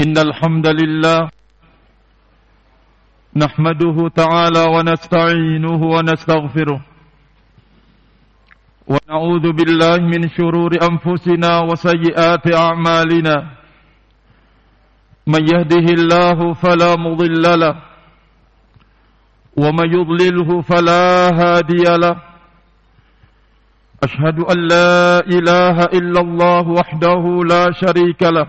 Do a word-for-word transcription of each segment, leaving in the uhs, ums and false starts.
إن الحمد لله نحمده تعالى ونستعينه ونستغفره ونعوذ بالله من شرور أنفسنا وسيئات أعمالنا من يهده الله فلا مضل له ومن يضلله فلا هادي له أشهد أن لا إله إلا الله وحده لا شريك له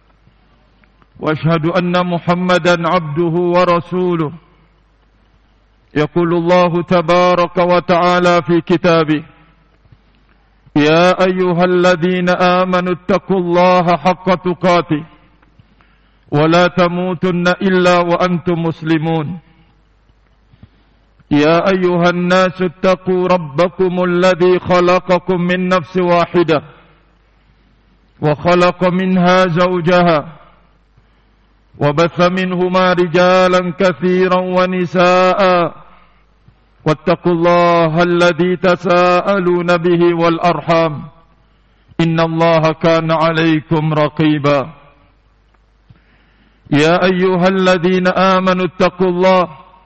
وأشهد أن محمدا عبده ورسوله يقول الله تبارك وتعالى في كتابه يا أيها الذين آمنوا اتقوا الله حق تقاته ولا تموتن إلا وأنتم مسلمون يا أيها الناس اتقوا ربكم الذي خلقكم من نفس واحدة وخلق منها زوجها وبث منهما رجالا كثيرا ونساء واتقوا الله الذي تساءلون به والأرحام إن الله كان عليكم رقيبا يا أيها الذين آمنوا اتقوا الله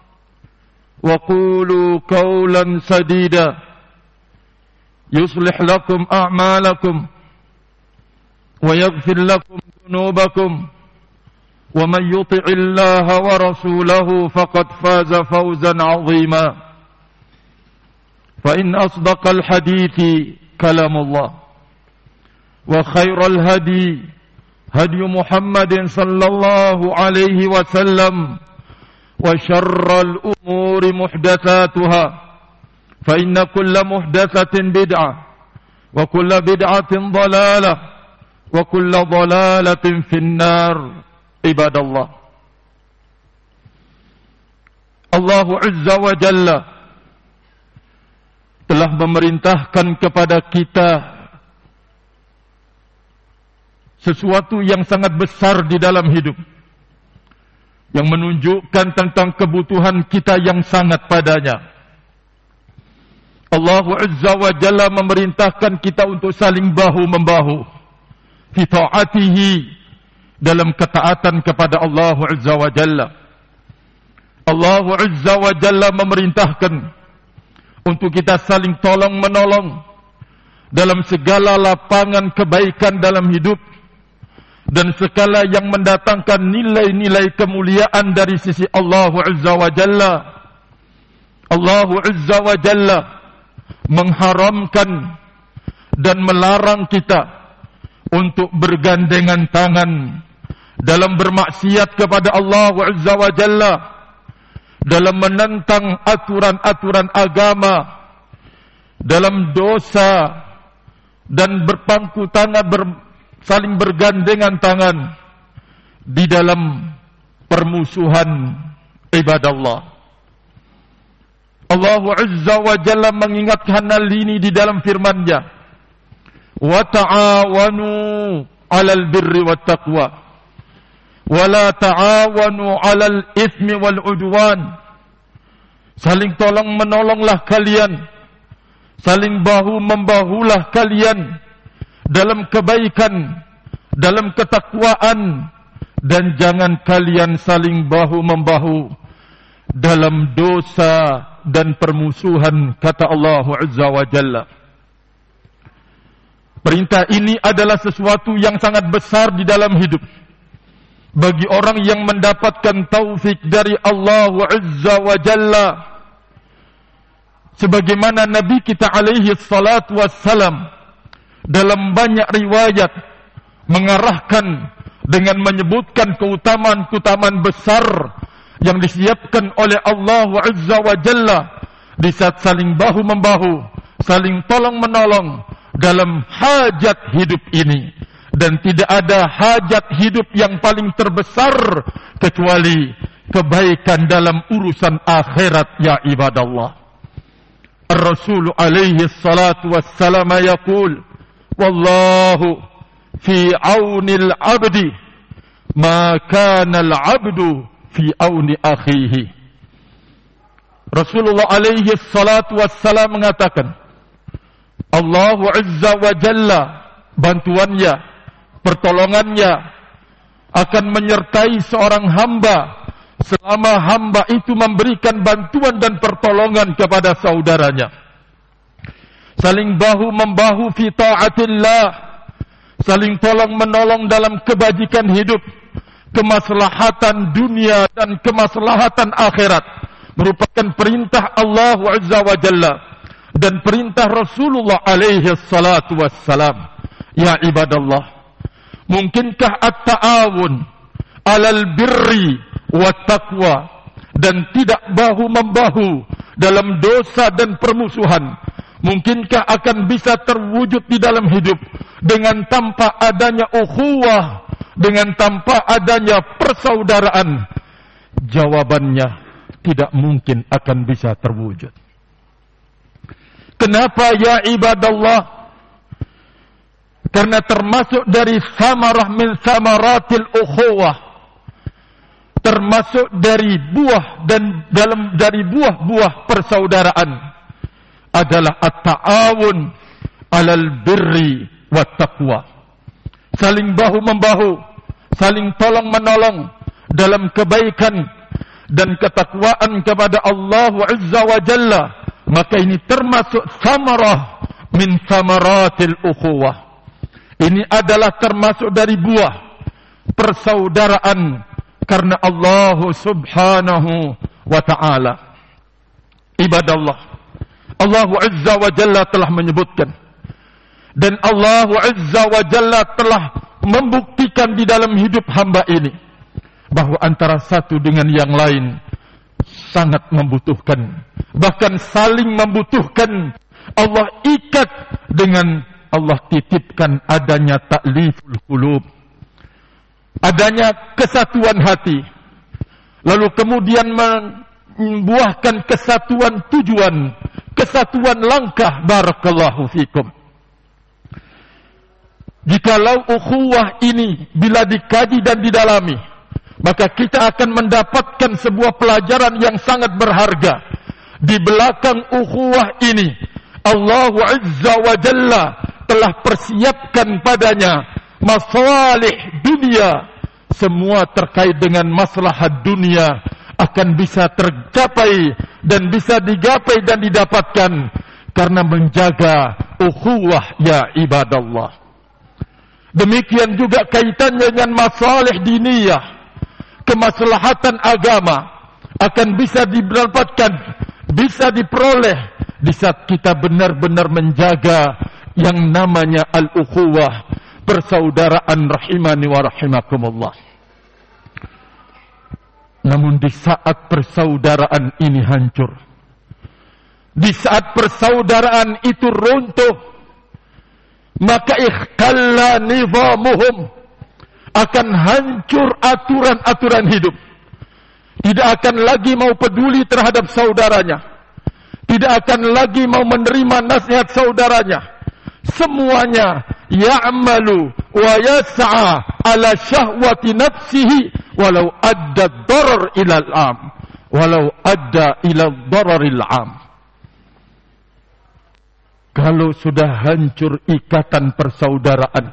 وقولوا قولا سديدا يصلح لكم أعمالكم ويغفر لكم ذنوبكم ومن يطع الله ورسوله فقد فاز فوزا عظيما فإن أصدق الحديث كلام الله وخير الهدي هدي محمد صلى الله عليه وسلم وشر الأمور محدثاتها فإن كل محدثة بدعة وكل بدعة ضلالة وكل ضلالة في النار عباد الله. Allah Azza wa Jalla telah memerintahkan kepada kita sesuatu yang sangat besar di dalam hidup, yang menunjukkan tentang kebutuhan kita yang sangat padanya. Allah Azza wa Jalla memerintahkan kita untuk saling bahu-membahu fi ta'atihi, dalam ketaatan kepada Allah Azza wa Jalla. Allah Azza wa Jalla memerintahkan untuk kita saling tolong-menolong dalam segala lapangan kebaikan dalam hidup dan segala yang mendatangkan nilai-nilai kemuliaan dari sisi Allah Azza wa Jalla. Allah Azza wa Jalla mengharamkan dan melarang kita untuk bergandengan tangan dalam bermaksiat kepada Allah Azza wa Jalla, dalam menentang aturan-aturan agama, dalam dosa dan berpangku tangan, ber, saling bergandengan tangan di dalam permusuhan ibadah Allah. Allah Azza wa Jalla mengingatkan hal ini di dalam firman-Nya, wa ta'awanu 'alal birri wat taqwa wala ta'awanu 'alal itsmi wal 'udwan. Saling tolong menolonglah kalian, saling bahu membahulah kalian dalam kebaikan, dalam ketakwaan, dan jangan kalian saling bahu membahu dalam dosa dan permusuhan, kata Allah Azza wa Jalla. Perintah ini adalah sesuatu yang sangat besar di dalam hidup bagi orang yang mendapatkan taufik dari Allah Azza wa Jalla. Sebagaimana Nabi kita alaihi salatu wassalam dalam banyak riwayat mengarahkan dengan menyebutkan keutamaan-keutamaan besar yang disiapkan oleh Allah Azza wa Jalla di saat saling bahu-membahu, saling tolong-menolong dalam hajat hidup ini. Dan tidak ada hajat hidup yang paling terbesar kecuali kebaikan dalam urusan akhirat, ya ibadallah. Ar-Rasul alaihi salatu wassalam yaqul, wallahu fi aunil abdi ma kana al-abdu fi auni akhihi. Rasulullah alaihi salatu wassalam mengatakan, Allah Azza wa Jalla bantuannya, pertolongannya akan menyertai seorang hamba selama hamba itu memberikan bantuan dan pertolongan kepada saudaranya. Saling bahu-membahu fi ta'atillah, saling tolong-menolong dalam kebajikan hidup, kemaslahatan dunia dan kemaslahatan akhirat, merupakan perintah Allah Azza wa Jalla dan perintah Rasulullah alaihi salatu wassalam. Ya ibadallah, mungkinkah at-ta'awun alal birri wat taqwa dan tidak bahu-membahu dalam dosa dan permusuhan, mungkinkah akan bisa terwujud di dalam hidup dengan tanpa adanya ukhuwah, dengan tanpa adanya persaudaraan? Jawabannya, tidak mungkin akan bisa terwujud. Kenapa ya ibadallah? Karena termasuk dari samarah min samaratil ukhuwah, termasuk dari buah dan dalam dari buah-buah persaudaraan adalah at-ta'awun alal birri wat taqwa. Saling bahu-membahu, saling tolong-menolong dalam kebaikan dan ketakwaan kepada Allah Azza wa Jalla. Maka ini termasuk samarah min samaratil ukhuwah. Ini adalah termasuk dari buah persaudaraan karena Allah Subhanahu wa ta'ala. Ibadallah, Allah Azza wa Jalla telah menyebutkan, dan Allah Azza wa Jalla telah membuktikan di dalam hidup hamba ini bahwa antara satu dengan yang lain sangat membutuhkan, bahkan saling membutuhkan. Allah ikat dengan Allah titipkan adanya ta'liful qulub, adanya kesatuan hati, lalu kemudian membuahkan kesatuan tujuan, kesatuan langkah. Barakallahu fikum. Jikalau ukhuwah ini bila dikaji dan didalami, maka kita akan mendapatkan sebuah pelajaran yang sangat berharga. Di belakang ukhuwah ini, Allah Azza wa Jalla telah persiapkan padanya masalih dunia. Semua terkait dengan maslahat dunia akan bisa tercapai dan bisa digapai dan didapatkan karena menjaga ukhuwah ya ibadallah. Demikian juga kaitannya dengan masalih diniyah, kemaslahatan agama akan bisa didapatkan, bisa diperoleh di saat kita benar-benar menjaga yang namanya al-ukhuwah, persaudaraan rahimani wa rahimakumullah. Namun di saat persaudaraan ini hancur, di saat persaudaraan itu runtuh, maka ikhtalla nizamuhum, akan hancur aturan-aturan hidup. Tidak akan lagi mau peduli terhadap saudaranya, tidak akan lagi mau menerima nasihat saudaranya. Semuanya ya'malu wa yas'a ala syahwati nafsihi walau adda darar ilal am, walau adda ila dararil am. Kalau sudah hancur ikatan persaudaraan,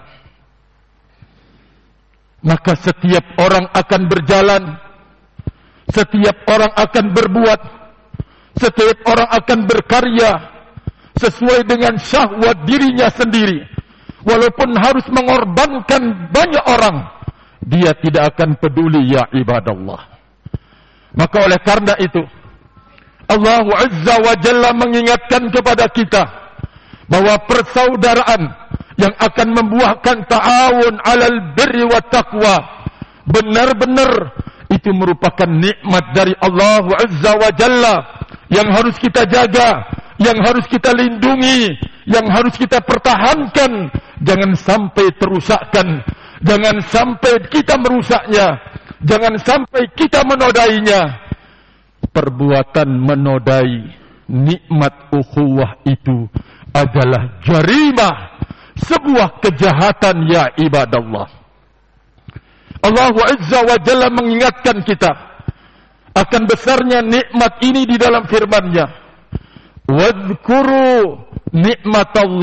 maka setiap orang akan berjalan, setiap orang akan berbuat, setiap orang akan berkarya sesuai dengan syahwat dirinya sendiri. Walaupun harus mengorbankan banyak orang, dia tidak akan peduli ya ibadallah. Maka oleh karena itu, Allah Azza wa Jalla mengingatkan kepada kita bahwa persaudaraan yang akan membuahkan ta'awun alal birri wa taqwa benar-benar itu merupakan nikmat dari Allah Azza wa Jalla yang harus kita jaga, yang harus kita lindungi, yang harus kita pertahankan. Jangan sampai terusakkan, jangan sampai kita merusaknya, jangan sampai kita menodainya. Perbuatan menodai nikmat ukhuwah itu adalah jarimah, sebuah kejahatan ya ibadallah. Allah Azza wa Jalla mengingatkan kita akan besarnya nikmat ini di dalam firman-Nya. Wadhkuru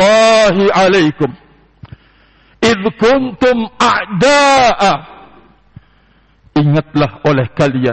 nikmatallahi alaikum idh kuntum a'da'a ingatlah oleh kalian.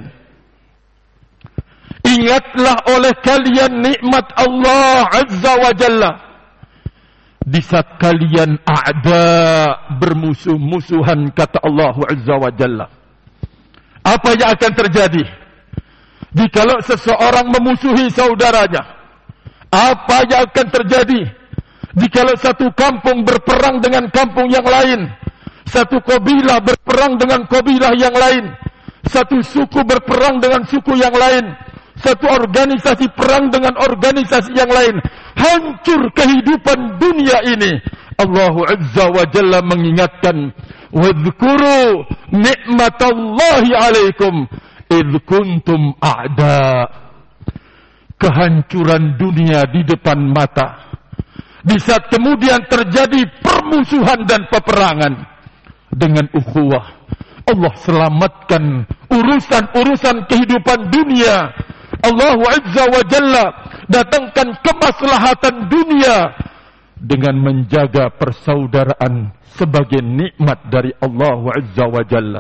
Ingatlah oleh kalian nikmat Allah Azza wa Jalla. Di saat kalian a'da, bermusuh-musuhan, kata Allah Azza wa Jalla. Apa yang akan terjadi jikalau seseorang memusuhi saudaranya? Apa yang akan terjadi jikalau satu kampung berperang dengan kampung yang lain? Satu kabilah berperang dengan kabilah yang lain? Satu suku berperang dengan suku yang lain? Satu organisasi perang dengan organisasi yang lain? Hancur kehidupan dunia ini. Allah Azza wa Jalla mengingatkan, wadhkuru ni'matallahi alaikum idh kuntum a'da. Kehancuran dunia di depan mata. Di saat kemudian terjadi permusuhan dan peperangan. Dengan ukhuwah, Allah selamatkan urusan-urusan kehidupan dunia. Allah Azza wa Jalla datangkan kemaslahatan dunia dengan menjaga persaudaraan sebagai nikmat dari Allah Azza wa Jalla.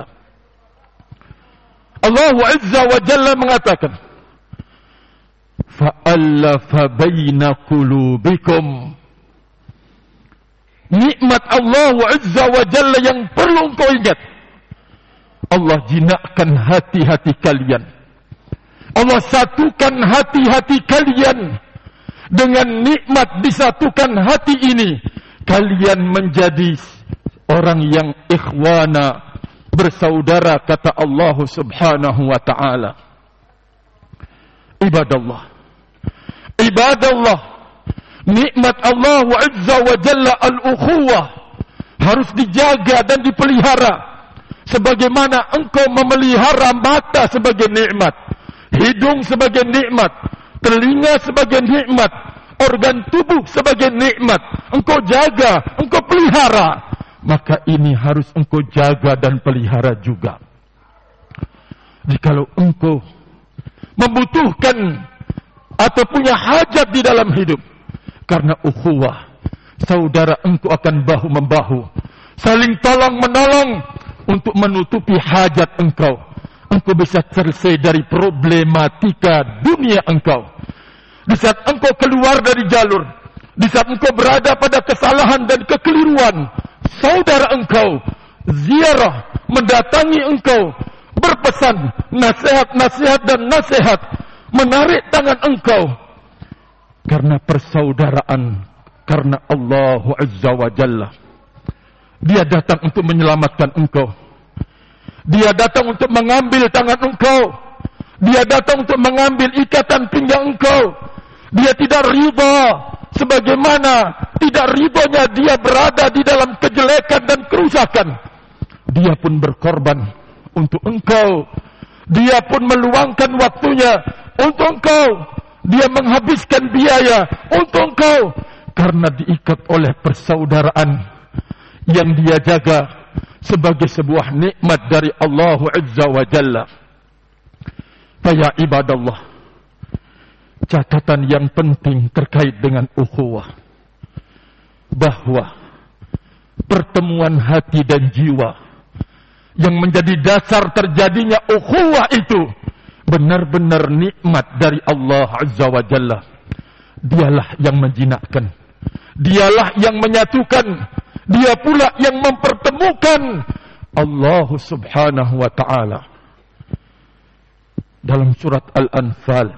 Allah Azza wa Jalla mengatakan, fa'allafa baina qulubikum. Nikmat Allah Azza wa Jalla yang perlu engkau ingat. Allah jinakkan hati-hati kalian. Allah satukan hati-hati kalian. Dengan nikmat disatukan hati ini, kalian menjadi orang yang ikhwana, bersaudara, kata Allah Subhanahu wa ta'ala. Ibadallah, ibadallah, nikmat Allah Azza wa Jalla al-ukhuwah harus dijaga dan dipelihara. Sebagaimana engkau memelihara mata sebagai nikmat, hidung sebagai nikmat, telinga sebagai nikmat, organ tubuh sebagai nikmat, engkau jaga, engkau pelihara, maka ini harus engkau jaga dan pelihara juga. Jikalau engkau membutuhkan atau punya hajat di dalam hidup, karena ukhuwah, saudara engkau akan bahu-membahu, saling tolong-menolong untuk menutupi hajat engkau. Engkau bisa selesai dari problematika dunia engkau. Di saat engkau keluar dari jalur, di saat engkau berada pada kesalahan dan kekeliruan, saudara engkau ziarah, mendatangi engkau, berpesan nasihat-nasihat dan nasihat, menarik tangan engkau. Karena persaudaraan, karena Allah Azza wa Jalla. Dia datang untuk menyelamatkan engkau. Dia datang untuk mengambil tangan engkau. Dia datang untuk mengambil ikatan pinggang engkau. Dia tidak riba sebagaimana tidak ribanya dia berada di dalam kejelekan dan kerusakan. Dia pun berkorban untuk engkau. Dia pun meluangkan waktunya untuk engkau. Dia menghabiskan biaya untuk engkau. Karena diikat oleh persaudaraan yang dia jaga sebagai sebuah nikmat dari Allah Azza wa Jalla. Ya ibadallah, catatan yang penting terkait dengan ukhuwah, bahwa pertemuan hati dan jiwa yang menjadi dasar terjadinya ukhuwah itu benar-benar nikmat dari Allah Azza wa Jalla. Dialah yang menjinakkan, dialah yang menyatukan, dia pula yang mempertemukan. Allah Subhanahu wa ta'ala dalam surat Al-Anfal,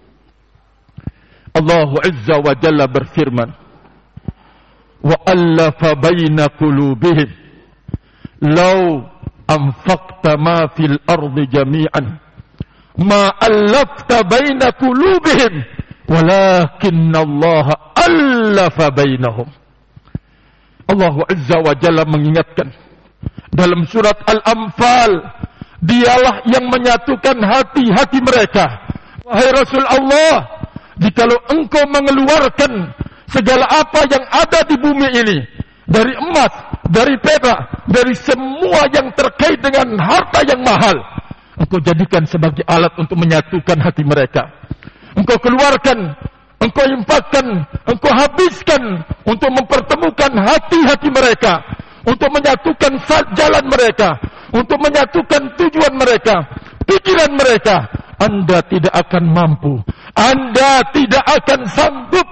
Allah Azza wa Jalla berfirman, wa allafa baina qulubihim law anfaqta ma fil ardi jami'an ma allafta baina qulubihim walakinna Allah allafa bainahum. Allah Azza wa Jalla mengingatkan dalam surat Al-Anfal, dialah yang menyatukan hati-hati mereka. Wahai Rasul Allah, jikalau engkau mengeluarkan segala apa yang ada di bumi ini, dari emas, dari perak, dari semua yang terkait dengan harta yang mahal, engkau jadikan sebagai alat untuk menyatukan hati mereka. Engkau keluarkan, engkau infakkan, engkau habiskan untuk mempertemukan hati-hati mereka, untuk menyatukan jalan mereka, untuk menyatukan tujuan mereka, pikiran mereka, Anda tidak akan mampu, Anda tidak akan sanggup.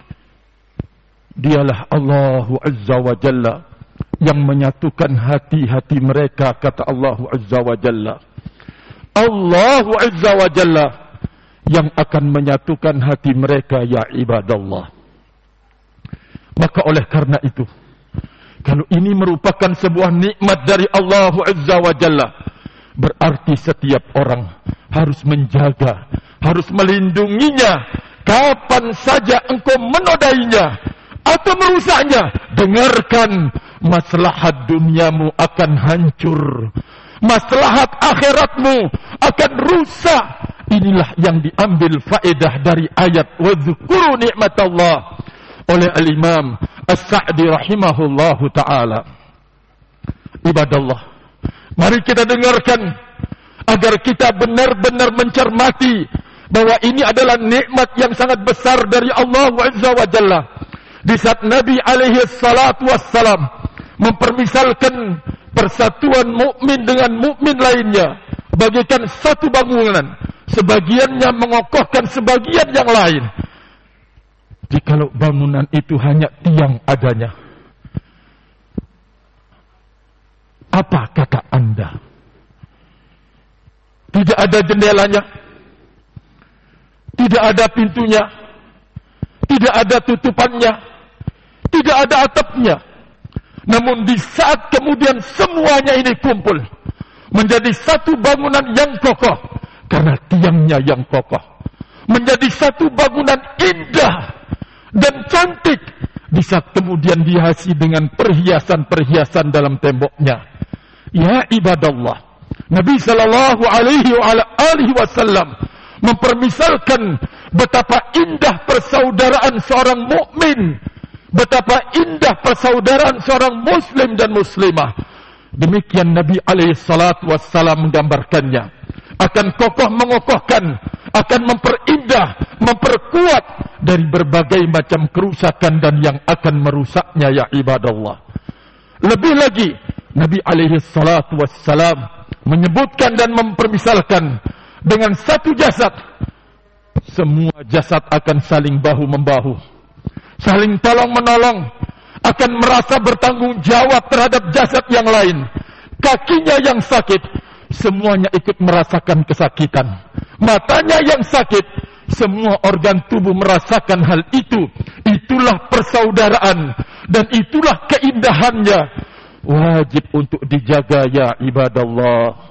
Dialah Allah Azza wa Jalla yang menyatukan hati-hati mereka, kata Allah Azza wa Jalla. Allah Azza wa Jalla yang akan menyatukan hati mereka, ya ibadallah. Maka oleh karena itu, kalau ini merupakan sebuah nikmat dari Allah Azza wa Jalla, berarti setiap orang harus menjaga, harus melindunginya. Kapan saja engkau menodainya atau merusaknya, dengarkan, maslahat duniamu akan hancur, maslahat akhiratmu akan rusak. Inilah yang diambil faedah dari ayat wadhkuru nikmatallah oleh al-Imam As-Sa'di rahimahullahu ta'ala. Ibadallah, mari kita dengarkan agar kita benar-benar mencermati bahwa ini adalah nikmat yang sangat besar dari Allah Azza wa Jalla. Di saat Nabi alaihi salatu wassalam mempermisalkan persatuan mukmin dengan mukmin lainnya bagaikan satu bangunan, sebagiannya mengokohkan sebagian yang lain. Jikalau bangunan itu hanya tiang adanya, apa kata Anda? Tidak ada jendelanya, tidak ada pintunya, tidak ada tutupannya, tidak ada atapnya. Namun di saat kemudian semuanya ini kumpul menjadi satu bangunan yang kokoh, karena tiangnya yang kokoh, menjadi satu bangunan indah dan cantik, di saat kemudian dihiasi dengan perhiasan-perhiasan dalam temboknya. Ya ibadallah, Nabi sallallahu alaihi wasallam mempermisalkan betapa indah persaudaraan seorang mukmin, betapa indah persaudaraan seorang muslim dan muslimah. Demikian Nabi alaihi salatu wassalam menggambarkannya. Akan kokoh mengokohkan, akan memperindah, memperkuat dari berbagai macam kerusakan dan yang akan merusaknya, ya ibadallah. Lebih lagi, Nabi alaihi salatu wassalam menyebutkan dan mempermisalkan dengan satu jasad, semua jasad akan saling bahu-membahu, saling tolong-menolong, akan merasa bertanggung jawab terhadap jasad yang lain. Kakinya yang sakit, semuanya ikut merasakan kesakitan. Matanya yang sakit, semua organ tubuh merasakan hal itu. Itulah persaudaraan dan itulah keindahannya. Wajib untuk dijaga, ya ibadallah.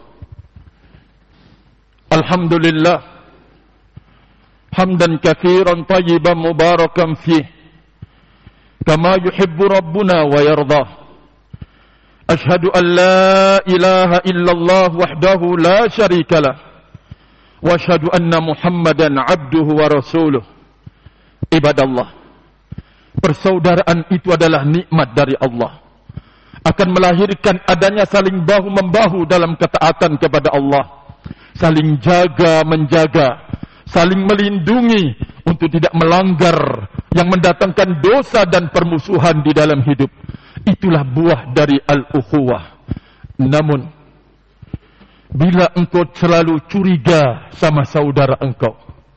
Alhamdulillah, hamdan katsiran tayyiban mubarakan fih, kama yuhibbu rabbuna wa yardah. Ashhadu an la ilaha illallah wahdahu la syarika lah, wa ashhadu anna Muhammadan abduhu wa rasuluh. Ibadallah, persaudaraan itu adalah nikmat dari Allah, akan melahirkan adanya saling bahu-membahu dalam ketaatan kepada Allah, saling jaga-menjaga, saling melindungi untuk tidak melanggar yang mendatangkan dosa dan permusuhan di dalam hidup. Itulah buah dari al-ukhuwah. Namun, bila engkau selalu curiga sama saudara engkau,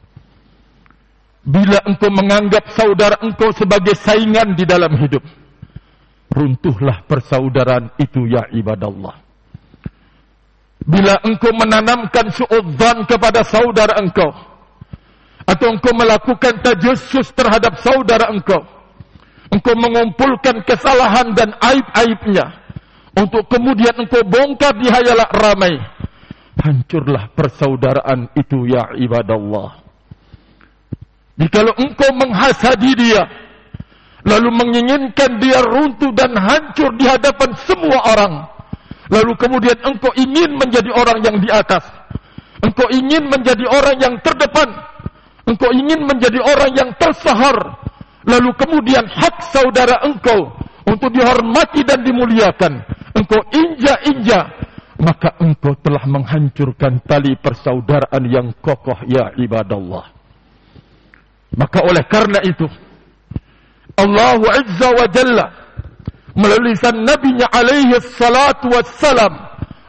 bila engkau menganggap saudara engkau sebagai saingan di dalam hidup, runtuhlah persaudaraan itu, ya ibadallah. Bila engkau menanamkan su'udzan kepada saudara engkau, atau engkau melakukan tajassus terhadap saudara engkau, engkau mengumpulkan kesalahan dan aib-aibnya untuk kemudian engkau bongkar di halayak ramai, hancurlah persaudaraan itu, ya ibadallah. Jikalau engkau menghasadi dia, lalu menginginkan dia runtuh dan hancur di hadapan semua orang, lalu kemudian engkau ingin menjadi orang yang di atas, engkau ingin menjadi orang yang terdepan, engkau ingin menjadi orang yang tersahar, lalu kemudian hak saudara engkau untuk dihormati dan dimuliakan engkau injak-injak, maka engkau telah menghancurkan tali persaudaraan yang kokoh, ya ibadallah. Maka oleh karena itu, Allah Azza wa Jalla melalui lisan Nabi-Nya alaihi salatu wassalam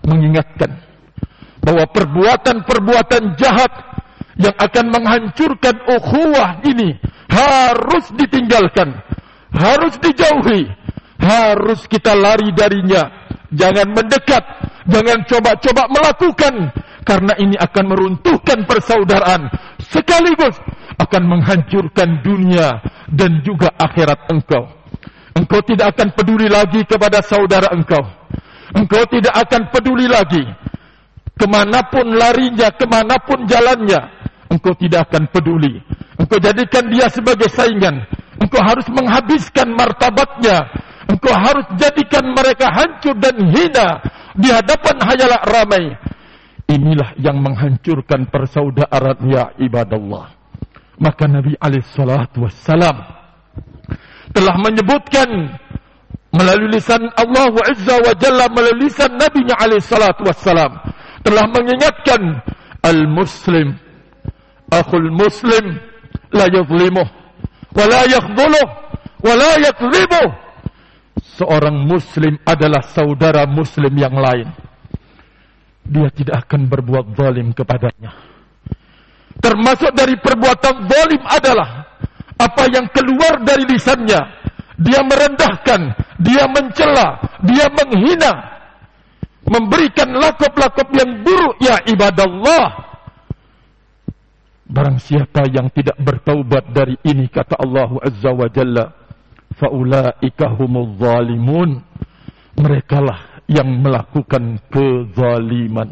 mengingatkan bahwa perbuatan-perbuatan jahat yang akan menghancurkan ukhuwah ini harus ditinggalkan, harus dijauhi, harus kita lari darinya. Jangan mendekat, jangan coba-coba melakukan, karena ini akan meruntuhkan persaudaraan, sekaligus akan menghancurkan dunia dan juga akhirat engkau. Engkau tidak akan peduli lagi kepada saudara engkau. Engkau tidak akan peduli lagi kemanapun larinya, kemanapun jalannya. Engkau tidak akan peduli. Engkau jadikan dia sebagai saingan. Engkau harus menghabiskan martabatnya. Engkau harus jadikan mereka hancur dan hina di hadapan khayalak ramai. Inilah yang menghancurkan persaudaraan, ya ibadallah. Maka Nabi alaihi salatu wassalam telah menyebutkan melalui lisan Allah Azza wa Jalla, melalui lisan Nabi-Nya alaihi salatu wassalam, telah mengingatkan al-muslim akhul muslim la yuzlimuh wa la yakhdhuluh wa la yakdhibuh. Seorang muslim adalah saudara muslim yang lain. Dia tidak akan berbuat zalim kepadanya. Termasuk dari perbuatan zalim adalah apa yang keluar dari lisannya. Dia merendahkan, dia mencela, dia menghina, memberikan lakop-lakop yang buruk, ya ibadallah. Barang siapa yang tidak bertaubat dari ini, kata Allah Azza wa Jalla, faulaika humuz zalimun. Merekalah yang melakukan kezaliman.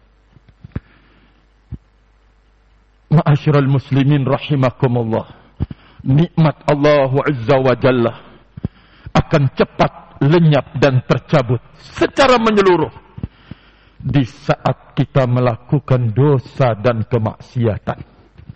Ma'asyiral muslimin rahimakumullah. Nikmat Allah Azza wa Jalla akan cepat lenyap dan tercabut secara menyeluruh di saat kita melakukan dosa dan kemaksiatan.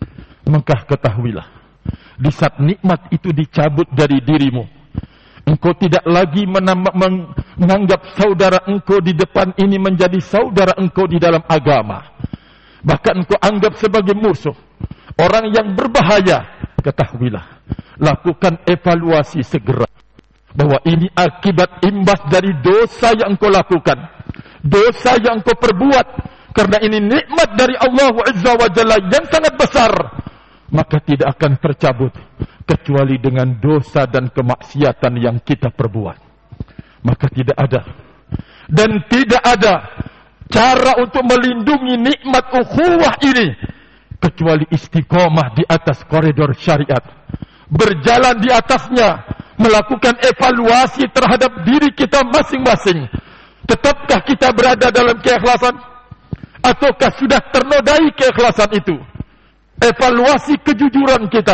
Maka ketahuilah, di saat nikmat itu dicabut dari dirimu, engkau tidak lagi menambah, menganggap saudara engkau di depan ini menjadi saudara engkau di dalam agama. Bahkan engkau anggap sebagai musuh, orang yang berbahaya. Ketahuilah, lakukan evaluasi segera bahwa ini akibat imbas dari dosa yang engkau lakukan, dosa yang engkau perbuat, karena ini nikmat dari Allah Azza wa Jalla yang sangat besar. Maka tidak akan tercabut kecuali dengan dosa dan kemaksiatan yang kita perbuat. Maka tidak ada dan tidak ada cara untuk melindungi nikmat ukhuwah ini kecuali istiqomah di atas koridor syariat, berjalan di atasnya, melakukan evaluasi terhadap diri kita masing-masing. Tetapkah kita berada dalam keikhlasan, ataukah sudah ternodai keikhlasan itu? Evaluasi kejujuran kita,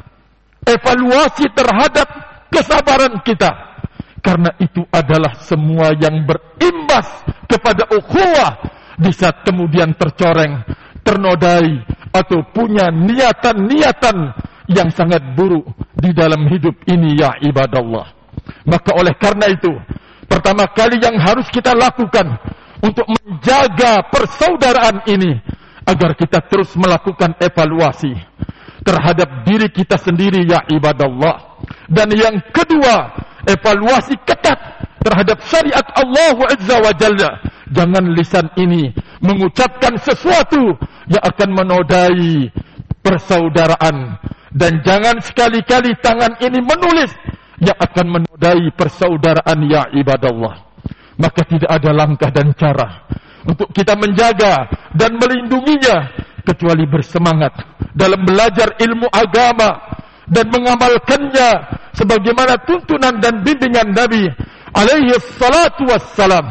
evaluasi terhadap kesabaran kita, karena itu adalah semua yang berimbas kepada ukhuwah di saat kemudian tercoreng, ternodai, atau punya niatan-niatan yang sangat buruk di dalam hidup ini, ya ibadallah. Maka oleh karena itu, pertama kali yang harus kita lakukan untuk menjaga persaudaraan ini, agar kita terus melakukan evaluasi terhadap diri kita sendiri, ya ibadallah. Dan yang kedua, evaluasi ketat terhadap syariat Allah Azza wa Jalla. Jangan lisan ini mengucapkan sesuatu yang akan menodai persaudaraan, dan jangan sekali-kali tangan ini menulis yang akan menodai persaudaraan, ya ibadallah. Maka tidak ada langkah dan cara untuk kita menjaga dan melindunginya kecuali bersemangat dalam belajar ilmu agama dan mengamalkannya sebagaimana tuntunan dan bimbingan Nabi alaihi salatu wassalam.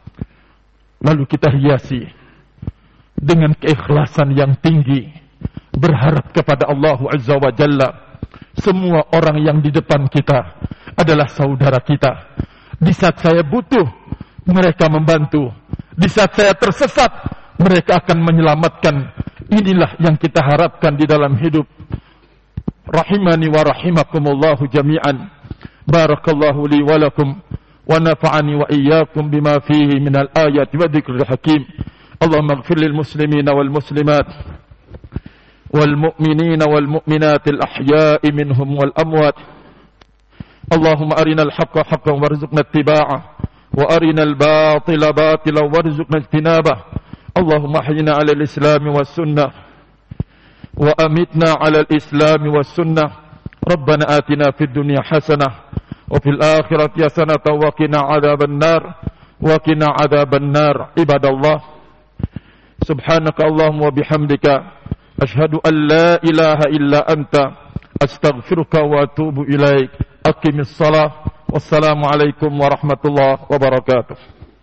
Lalu kita hiasi dengan keikhlasan yang tinggi, berharap kepada Allah Azza wa Jalla. Semua orang yang di depan kita adalah saudara kita. Di saat saya butuh, mereka membantu. Di saat saya tersesat, mereka akan menyelamatkan. Inilah yang kita harapkan di dalam hidup. Rahimani wa rahimakumullahu jami'an. Barakallahu li wa lakum. Wa nafa'ani wa iyyakum bima fihi minal ayati wa dhikril hakim. Allahumma ighfir lil muslimina wal muslimat. Wal mu'minina wal mu'minatil ahya'i minhum wal amwat. Allahumma arinal haqqa haqqan warzuqna ittiba'ah. وأرنا الباطل باطلا وارزقنا اجتنابه اللهم احينا على الإسلام والسنة وأمتنا على الإسلام والسنة ربنا آتنا في الدنيا حسنة وفي الآخرة حسنة وقنا عذاب النار وقنا عذاب النار عباد الله سبحانك اللهم وبحمدك أشهد أن لا إله إلا أنت أستغفرك وأتوب إليك أقم الصلاة والسلام عليكم ورحمة الله وبركاته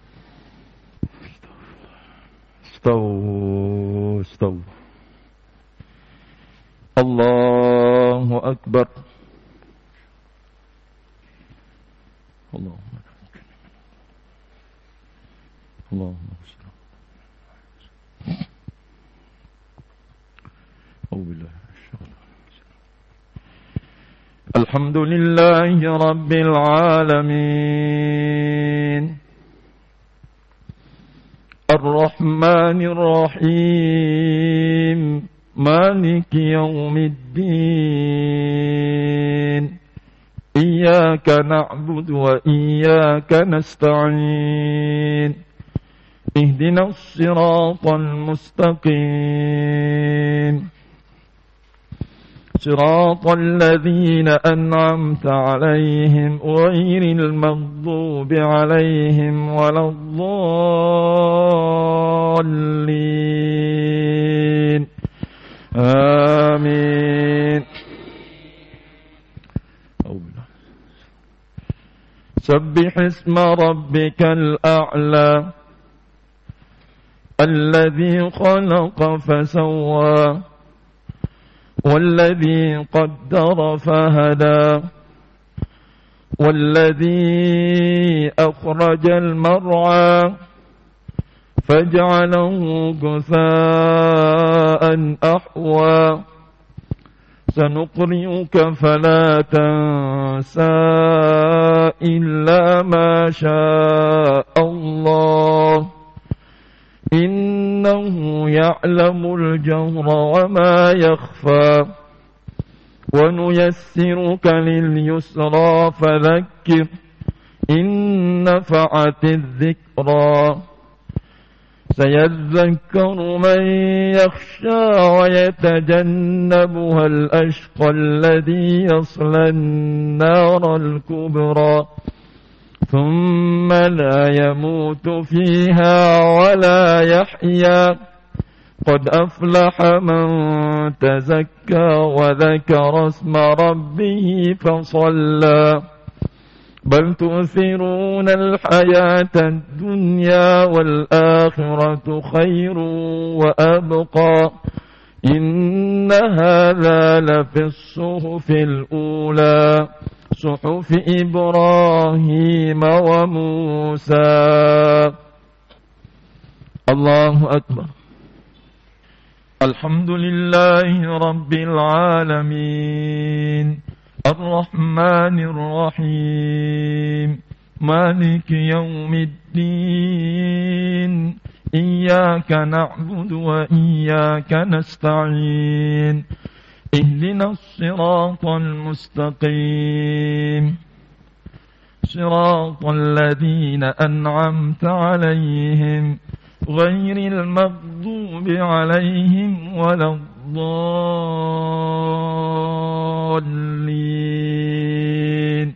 استووا استووا الله أكبر اللهم اللهم الحمد لله رب العالمين الرحمن الرحيم مالك يوم الدين إياك نعبد وإياك نستعين اهدنا الصراط المستقيم صراط الذين أنعمت عليهم غير المغضوب عليهم ولا الضالين آمين سبح اسم ربك الأعلى الذي خلق فسوى والذي قدر فهدى والذي أخرج المرعى فجعله غثاء أحوى سنقرئك فلا تنسى إلا ما شاء الله إنه يعلم الجهر وما يخفى ونيسرك لليسرى فذكر إن نفعت الذكرى سيذكر من يخشى ويتجنبها الأشقى الذي يصلى النار الكبرى ثم لا يموت فيها ولا يحيا قد أفلح من تزكى وذكر اسم ربه فصلى بل تؤثرون الحياة الدنيا والآخرة خير وأبقى إن هذا لفي الصحف الأولى صحف إبراهيم وموسى الله أكبر الحمد لله رب العالمين الرحمن الرحيم مالك يوم الدين إياك نعبد وإياك نستعين اهدنا الصراط المستقيم صراط الذين أنعمت عليهم غير المغضوب عليهم ولا الضالين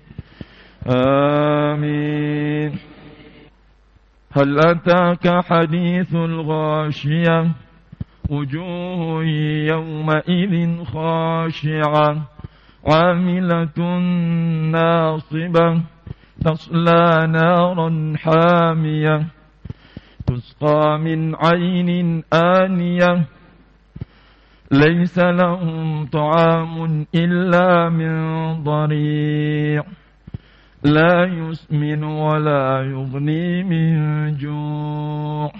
آمين هل أتاك حديث الغاشية وجوه يومئذ خاشعة عاملة ناصبة تصلى نارا حامية تسقى من عين آنية ليس لهم طعام إلا من ضريع لا يسمن ولا يغني من جوع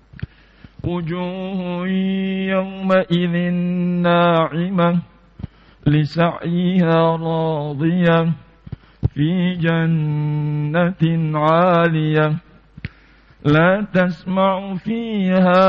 وجوه يومئذ ناعمة لسعيها راضية في جنة عالية لا تسمع فيها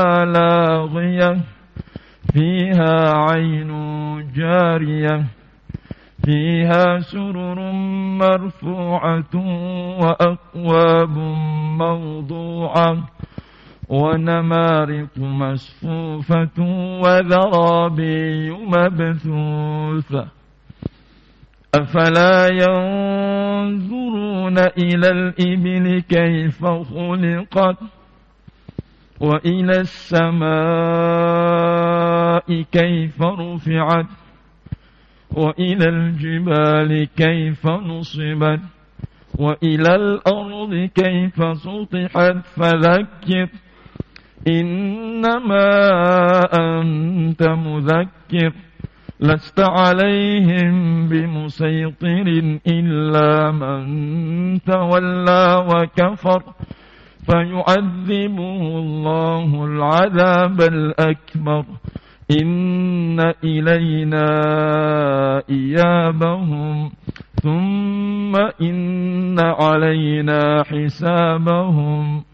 لاغية فيها عين جارية فيها سرر مرفوعة وأكواب موضوعة ونمارق مصفوفة وزرابي مبثوثة أفلا ينظرون إلى الإبل كيف خلقت وإلى السماء كيف رفعت وإلى الجبال كيف نصبت وإلى الأرض كيف سطحت فذكر إنما أنت مذكر لست عليهم بمسيطر إلا من تولى وكفر فيعذبه الله العذاب الأكبر إن إلينا إيابهم ثم إن علينا حسابهم